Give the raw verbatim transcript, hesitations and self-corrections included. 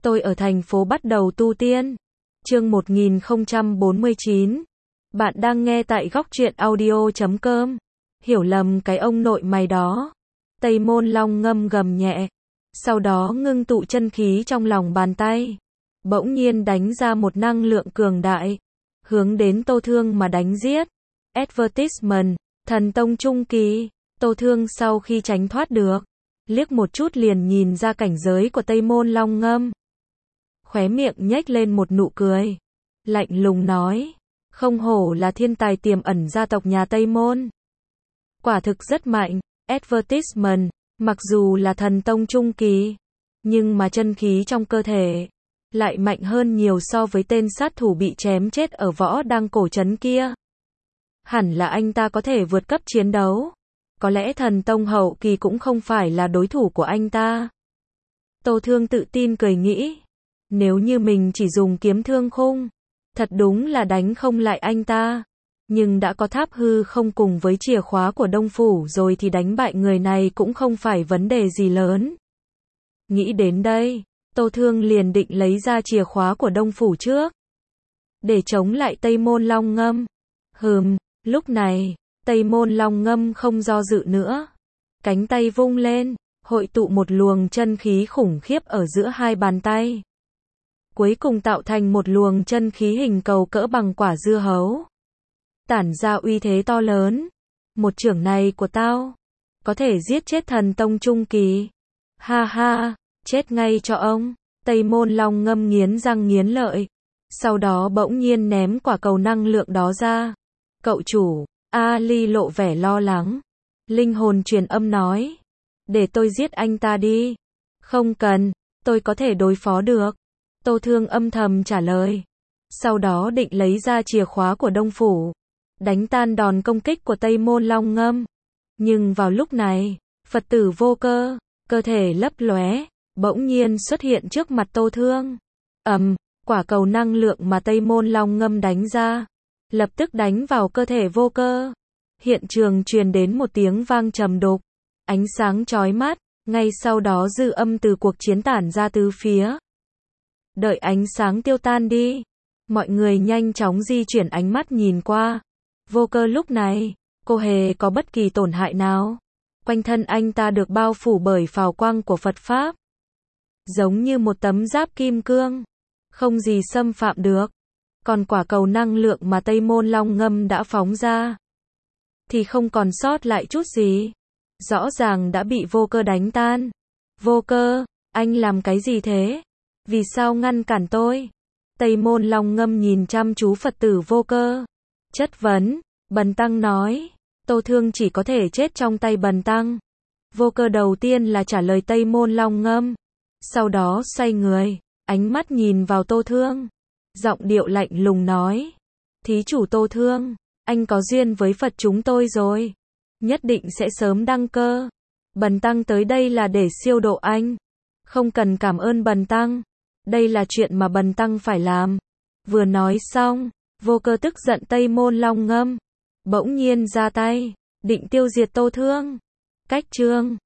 Tôi ở thành phố bắt đầu tu tiên. Chương một nghìn không trăm bốn mươi chín. Bạn đang nghe tại góc truyện audio chấm com. Hiểu lầm cái ông nội mày đó. Tây Môn Long ngâm gầm nhẹ. Sau đó ngưng tụ chân khí trong lòng bàn tay. Bỗng nhiên đánh ra một năng lượng cường đại. Hướng đến Tô Thương mà đánh giết. Advertisement, thần tông trung kỳ. Tô Thương sau khi tránh thoát được. Liếc một chút liền nhìn ra cảnh giới của Tây Môn Long ngâm. Khóe miệng nhếch lên một nụ cười. Lạnh lùng nói. Không hổ là thiên tài tiềm ẩn gia tộc nhà Tây Môn. Quả thực rất mạnh. Advertisement, mặc dù là thần tông trung kỳ, nhưng mà chân khí trong cơ thể lại mạnh hơn nhiều so với tên sát thủ bị chém chết ở võ đăng cổ trấn kia. Hẳn là anh ta có thể vượt cấp chiến đấu. Có lẽ thần tông hậu kỳ cũng không phải là đối thủ của anh ta. Tô Thương tự tin cười nghĩ. Nếu như mình chỉ dùng kiếm thương khung, thật đúng là đánh không lại anh ta. Nhưng đã có tháp hư không cùng với chìa khóa của Đông Phủ rồi thì đánh bại người này cũng không phải vấn đề gì lớn. Nghĩ đến đây, Tô Thương liền định lấy ra chìa khóa của Đông Phủ trước, để chống lại Tây Môn Long ngâm. Hừm, lúc này, Tây Môn Long ngâm không do dự nữa. Cánh tay vung lên, hội tụ một luồng chân khí khủng khiếp ở giữa hai bàn tay. Cuối cùng tạo thành một luồng chân khí hình cầu cỡ bằng quả dưa hấu. Tản ra uy thế to lớn. Một chưởng này của tao có thể giết chết thần tông trung kỳ. Ha ha, chết ngay cho ông. Tây Môn Long ngâm nghiến răng nghiến lợi. Sau đó bỗng nhiên ném quả cầu năng lượng đó ra. Cậu chủ, Ali lộ vẻ lo lắng. Linh hồn truyền âm nói. Để tôi giết anh ta đi. Không cần, tôi có thể đối phó được. Tô Thương âm thầm trả lời. Sau đó định lấy ra chìa khóa của Đông Phủ, đánh tan đòn công kích của Tây Môn Long ngâm. Nhưng vào lúc này, Phật tử Vô Cơ, cơ thể lấp lóe, bỗng nhiên xuất hiện trước mặt Tô Thương. Ầm, quả cầu năng lượng mà Tây Môn Long ngâm đánh ra, lập tức đánh vào cơ thể Vô Cơ. Hiện trường truyền đến một tiếng vang trầm đục, ánh sáng chói mắt, ngay sau đó dư âm từ cuộc chiến tản ra tứ phía. Đợi ánh sáng tiêu tan đi, mọi người nhanh chóng di chuyển ánh mắt nhìn qua. Vô Cơ lúc này, cô hề có bất kỳ tổn hại nào. Quanh thân anh ta được bao phủ bởi phào quang của Phật Pháp. Giống như một tấm giáp kim cương. Không gì xâm phạm được. Còn quả cầu năng lượng mà Tây Môn Long ngâm đã phóng ra, thì không còn sót lại chút gì. Rõ ràng đã bị Vô Cơ đánh tan. Vô Cơ, anh làm cái gì thế? Vì sao ngăn cản tôi? Tây Môn Long ngâm nhìn chăm chú Phật tử Vô Cơ. Chất vấn, Bần Tăng nói. Tô Thương chỉ có thể chết trong tay Bần Tăng. Vô Cơ đầu tiên là trả lời Tây Môn Long ngâm. Sau đó xoay người, ánh mắt nhìn vào Tô Thương. Giọng điệu lạnh lùng nói. Thí chủ Tô Thương, anh có duyên với Phật chúng tôi rồi. Nhất định sẽ sớm đăng cơ. Bần Tăng tới đây là để siêu độ anh. Không cần cảm ơn Bần Tăng. Đây là chuyện mà Bần Tăng phải làm. Vừa nói xong, Vô Cơ tức giận Tây Môn Long ngâm, bỗng nhiên ra tay, định tiêu diệt Tô Thương. Cách chương